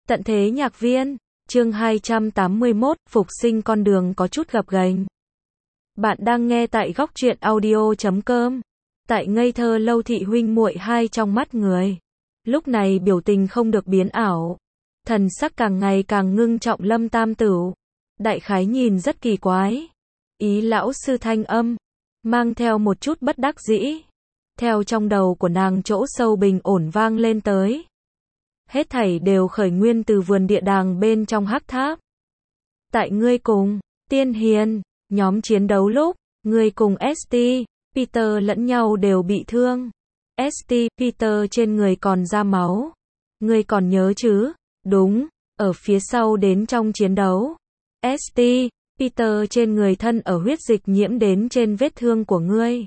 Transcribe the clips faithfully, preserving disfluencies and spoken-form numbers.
Tận thế nhạc viên, chương hai trăm tám mươi mốt, phục sinh con đường có chút gập ghềnh. Bạn đang nghe tại góc truyện audio chấm com. Tại ngây thơ lâu thị huynh muội hai trong mắt người. Lúc này biểu tình không được biến ảo. Thần sắc càng ngày càng ngưng trọng Lâm Tam Tửu. Đại khái nhìn rất kỳ quái. Ý lão sư thanh âm, mang theo một chút bất đắc dĩ. Theo trong đầu của nàng chỗ sâu bình ổn vang lên tới. Hết thảy đều khởi nguyên từ vườn địa đàng bên trong hắc tháp. Tại ngươi cùng, Tiên Hiền, nhóm chiến đấu lúc, ngươi cùng ét tê, Peter lẫn nhau đều bị thương. ét tê, Peter trên người còn ra máu. Ngươi còn nhớ chứ? Đúng, ở phía sau đến trong chiến đấu. ét tê, Peter trên người thân ở huyết dịch nhiễm đến trên vết thương của ngươi.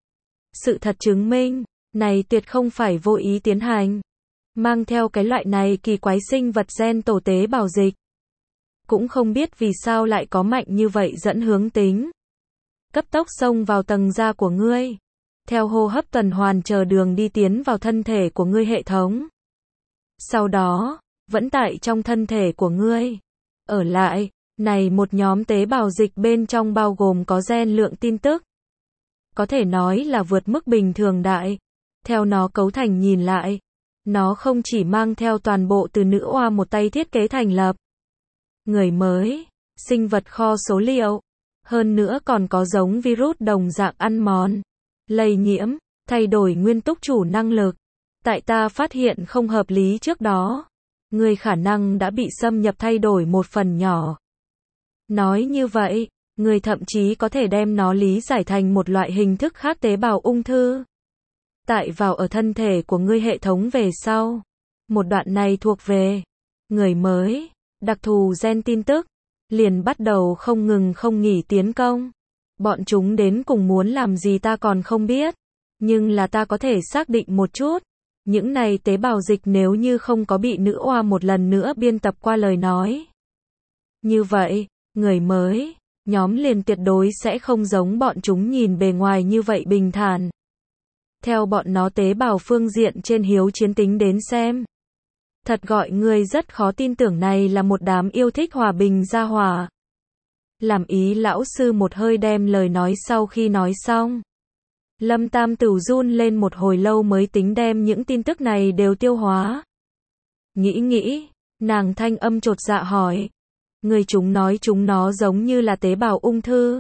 Sự thật chứng minh, này tuyệt không phải vô ý tiến hành. Mang theo cái loại này kỳ quái sinh vật gen tổ tế bào dịch. Cũng không biết vì sao lại có mạnh như vậy dẫn hướng tính. Cấp tốc xông vào tầng da của ngươi. Theo hô hấp tuần hoàn chờ đường đi tiến vào thân thể của ngươi hệ thống. Sau đó, vẫn tại trong thân thể của ngươi. Ở lại, này một nhóm tế bào dịch bên trong bao gồm có gen lượng tin tức. Có thể nói là vượt mức bình thường đại. Theo nó cấu thành nhìn lại. Nó không chỉ mang theo toàn bộ từ nữ oa một tay thiết kế thành lập. Người mới, sinh vật kho số liệu. Hơn nữa còn có giống virus đồng dạng ăn mòn, lây nhiễm, thay đổi nguyên túc chủ năng lực. Tại ta phát hiện không hợp lý trước đó. Người khả năng đã bị xâm nhập thay đổi một phần nhỏ. Nói như vậy, người thậm chí có thể đem nó lý giải thành một loại hình thức khác tế bào ung thư. Tại vào ở thân thể của ngươi hệ thống về sau. Một đoạn này thuộc về người mới, đặc thù gen tin tức, liền bắt đầu không ngừng không nghỉ tiến công. Bọn chúng đến cùng muốn làm gì ta còn không biết, nhưng là ta có thể xác định một chút. Những này tế bào dịch nếu như không có bị nữ oa một lần nữa biên tập qua lời nói. Như vậy, người mới, nhóm liền tuyệt đối sẽ không giống bọn chúng nhìn bề ngoài như vậy bình thản. Theo bọn nó tế bào phương diện trên hiếu chiến tính đến xem. Thật gọi người rất khó tin tưởng này là một đám yêu thích hòa bình gia hỏa. Làm ý lão sư một hơi đem lời nói sau khi nói xong. Lâm Tam Tửu run lên một hồi lâu mới tính đem những tin tức này đều tiêu hóa. Nghĩ nghĩ, nàng thanh âm chột dạ hỏi. Người chúng nói chúng nó giống như là tế bào ung thư.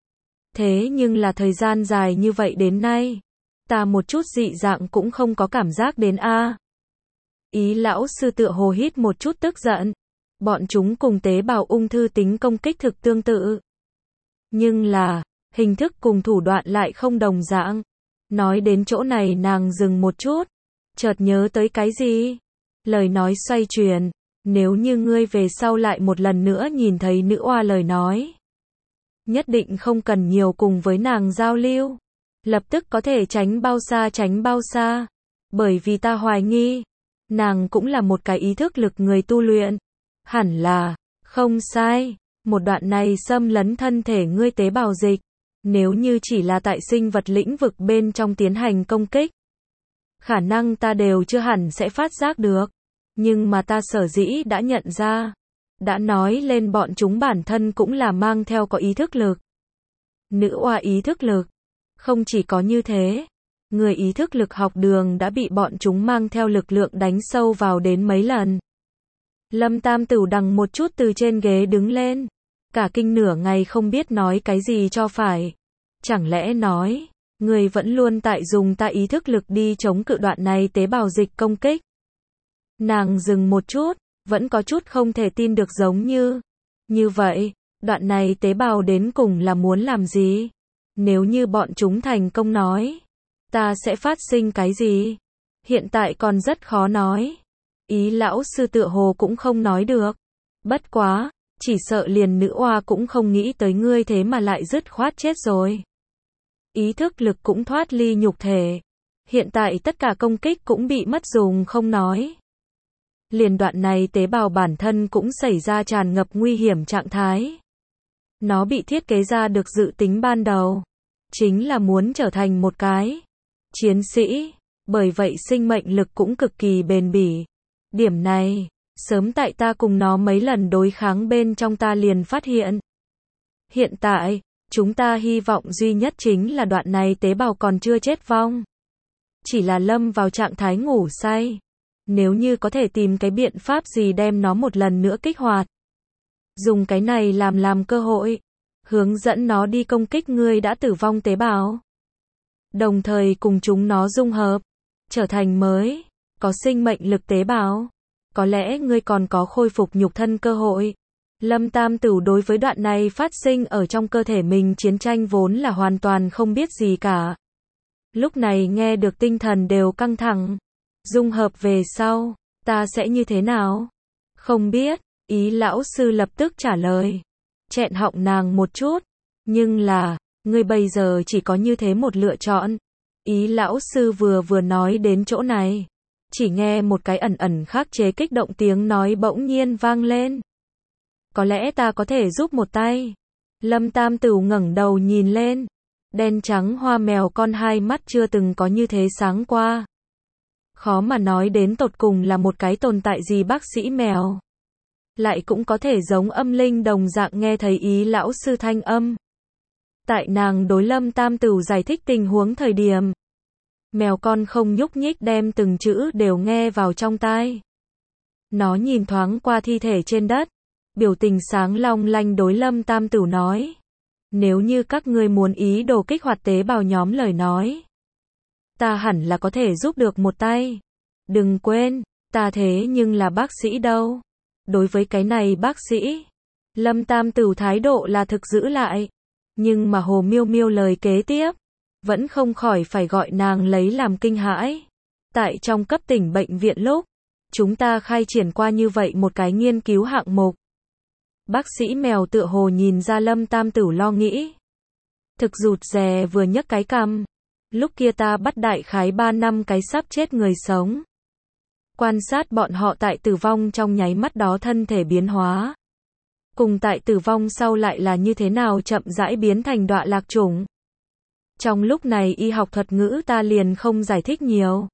Thế nhưng là thời gian dài như vậy đến nay. Ta một chút dị dạng cũng không có cảm giác đến a. Ý lão sư tựa hồ hít một chút tức giận. Bọn chúng cùng tế bào ung thư tính công kích thực tương tự. Nhưng là, hình thức cùng thủ đoạn lại không đồng dạng. Nói đến chỗ này nàng dừng một chút. Chợt nhớ tới cái gì? Lời nói xoay chuyển. Nếu như ngươi về sau lại một lần nữa nhìn thấy nữ oa lời nói. Nhất định không cần nhiều cùng với nàng giao lưu. Lập tức có thể tránh bao xa tránh bao xa. Bởi vì ta hoài nghi. Nàng cũng là một cái ý thức lực người tu luyện. Hẳn là, không sai. Một đoạn này xâm lấn thân thể ngươi tế bào dịch. Nếu như chỉ là tại sinh vật lĩnh vực bên trong tiến hành công kích. Khả năng ta đều chưa hẳn sẽ phát giác được. Nhưng mà ta sở dĩ đã nhận ra. Đã nói lên bọn chúng bản thân cũng là mang theo có ý thức lực. Nữ oa ý thức lực. Không chỉ có như thế, người ý thức lực học đường đã bị bọn chúng mang theo lực lượng đánh sâu vào đến mấy lần. Lâm Tam Tửu đằng một chút từ trên ghế đứng lên. Cả kinh nửa ngày không biết nói cái gì cho phải. Chẳng lẽ nói, người vẫn luôn tại dùng ta ý thức lực đi chống cự đoạn này tế bào dịch công kích. Nàng dừng một chút, vẫn có chút không thể tin được giống như. Như vậy, đoạn này tế bào đến cùng là muốn làm gì? Nếu như bọn chúng thành công nói, ta sẽ phát sinh cái gì? Hiện tại còn rất khó nói. Ý lão sư tựa hồ cũng không nói được. Bất quá, chỉ sợ liền nữ oa cũng không nghĩ tới ngươi thế mà lại dứt khoát chết rồi. Ý thức lực cũng thoát ly nhục thể. Hiện tại tất cả công kích cũng bị mất dùng không nói. Liền đoạn này tế bào bản thân cũng xảy ra tràn ngập nguy hiểm trạng thái. Nó bị thiết kế ra được dự tính ban đầu. Chính là muốn trở thành một cái chiến sĩ. Bởi vậy sinh mệnh lực cũng cực kỳ bền bỉ. Điểm này, Sớm tại ta cùng nó mấy lần đối kháng bên trong ta liền phát hiện. Hiện tại, chúng ta hy vọng duy nhất chính là đoạn này tế bào còn chưa chết vong. Chỉ là lâm vào trạng thái ngủ say. Nếu như có thể tìm cái biện pháp gì đem nó một lần nữa kích hoạt. Dùng cái này làm làm cơ hội. Hướng dẫn nó đi công kích ngươi đã tử vong tế bào. Đồng thời cùng chúng nó dung hợp. Trở thành mới. Có sinh mệnh lực tế bào. Có lẽ ngươi còn có khôi phục nhục thân cơ hội. Lâm Tam Tửu đối với đoạn này phát sinh ở trong cơ thể mình chiến tranh vốn là hoàn toàn không biết gì cả. Lúc này nghe được tinh thần đều căng thẳng. Dung hợp về sau, ta sẽ như thế nào? Không biết, Ý lão sư lập tức trả lời. Chẹn họng nàng một chút. Nhưng là, ngươi bây giờ chỉ có như thế một lựa chọn. Ý lão sư vừa vừa nói đến chỗ này. Chỉ nghe một cái ẩn ẩn khắc chế kích động tiếng nói bỗng nhiên vang lên. Có lẽ ta có thể giúp một tay. Lâm Tam Tửu ngẩng đầu nhìn lên. Đen trắng hoa mèo con hai mắt chưa từng có như thế sáng qua. Khó mà nói đến tột cùng là một cái tồn tại gì bác sĩ mèo. Lại cũng có thể giống âm linh đồng dạng nghe thấy ý lão sư thanh âm. Tại nàng đối Lâm Tam Tửu giải thích tình huống thời điểm. Mèo con không nhúc nhích đem từng chữ đều nghe vào trong tai. Nó nhìn thoáng qua thi thể trên đất. Biểu tình sáng long lanh đối Lâm Tam Tửu nói. Nếu như các ngươi muốn ý đồ kích hoạt tế bào nhóm lời nói. Ta hẳn là có thể giúp được một tay. Đừng quên, ta thế nhưng là bác sĩ đâu. Đối với cái này bác sĩ. Lâm Tam Tửu thái độ là thực giữ lại. Nhưng mà Hồ Miêu Miêu lời kế tiếp. Vẫn không khỏi phải gọi nàng lấy làm kinh hãi. Tại trong cấp tỉnh bệnh viện lúc. Chúng ta khai triển qua như vậy một cái nghiên cứu hạng mục. Bác sĩ mèo tựa hồ nhìn ra Lâm Tam Tửu lo nghĩ. Thực rụt rè vừa nhấc cái cằm. Lúc kia ta bắt đại khái ba năm cái sắp chết người sống. Quan sát bọn họ tại tử vong trong nháy mắt đó thân thể biến hóa. Cùng tại tử vong sau lại là như thế nào chậm rãi biến thành đọa lạc chủng. Trong lúc này y học thuật ngữ ta liền không giải thích nhiều.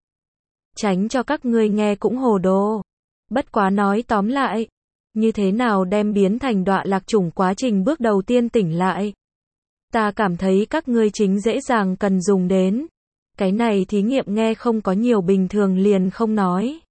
Tránh cho các ngươi nghe cũng hồ đồ. Bất quá nói tóm lại. Như thế nào đem biến thành đọa lạc chủng quá trình bước đầu tiên tỉnh lại. Ta cảm thấy các ngươi chính dễ dàng cần dùng đến. Cái này thí nghiệm nghe không có nhiều bình thường liền không nói.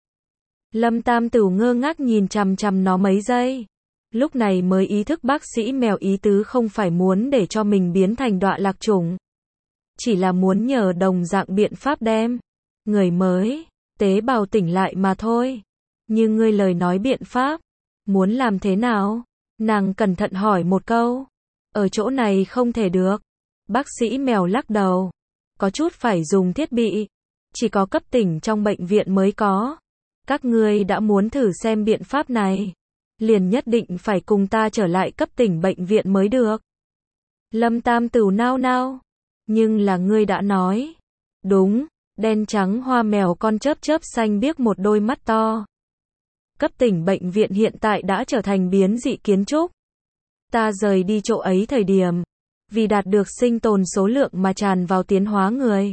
Lâm Tam Tửu ngơ ngác nhìn chằm chằm nó mấy giây. Lúc này mới ý thức bác sĩ mèo ý tứ không phải muốn để cho mình biến thành đọa lạc chủng. Chỉ là muốn nhờ đồng dạng biện pháp đem. Người mới, tế bào tỉnh lại mà thôi. Như ngươi lời nói biện pháp. Muốn làm thế nào? Nàng cẩn thận hỏi một câu. Ở chỗ này không thể được. Bác sĩ mèo lắc đầu. Có chút phải dùng thiết bị. Chỉ có cấp tỉnh trong bệnh viện mới có. Các ngươi đã muốn thử xem biện pháp này. Liền nhất định phải cùng ta trở lại cấp tỉnh bệnh viện mới được. Lâm Tam Tửu nao nao. Nhưng là ngươi đã nói. Đúng, đen trắng hoa mèo con chớp chớp xanh biếc một đôi mắt to. Cấp tỉnh bệnh viện hiện tại đã trở thành biến dị kiến trúc. Ta rời đi chỗ ấy thời điểm. Vì đạt được sinh tồn số lượng mà tràn vào tiến hóa người.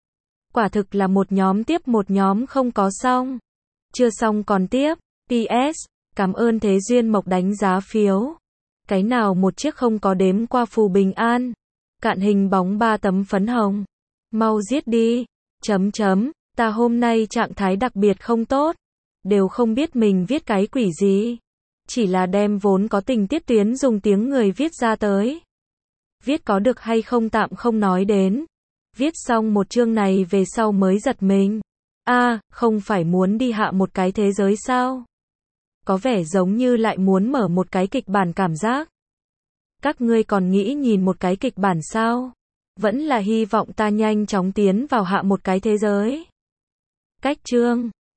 Quả thực là một nhóm tiếp một nhóm không có xong. Chưa xong còn tiếp. pê ét. Cảm ơn Thế Duyên Mộc đánh giá phiếu. Cái nào một chiếc không có đếm qua phù bình an. Cạn hình bóng ba tấm phấn hồng. Mau giết đi. Chấm chấm. Ta hôm nay trạng thái đặc biệt không tốt. Đều không biết mình viết cái quỷ gì. Chỉ là đem vốn có tình tiết tuyến dùng tiếng người viết ra tới. Viết có được hay không tạm không nói đến. Viết xong một chương này về sau mới giật mình. A, à, không phải muốn đi hạ một cái thế giới sao? Có vẻ giống như lại muốn mở một cái kịch bản cảm giác. Các ngươi còn nghĩ nhìn một cái kịch bản sao? Vẫn là hy vọng ta nhanh chóng tiến vào hạ một cái thế giới. Cách chương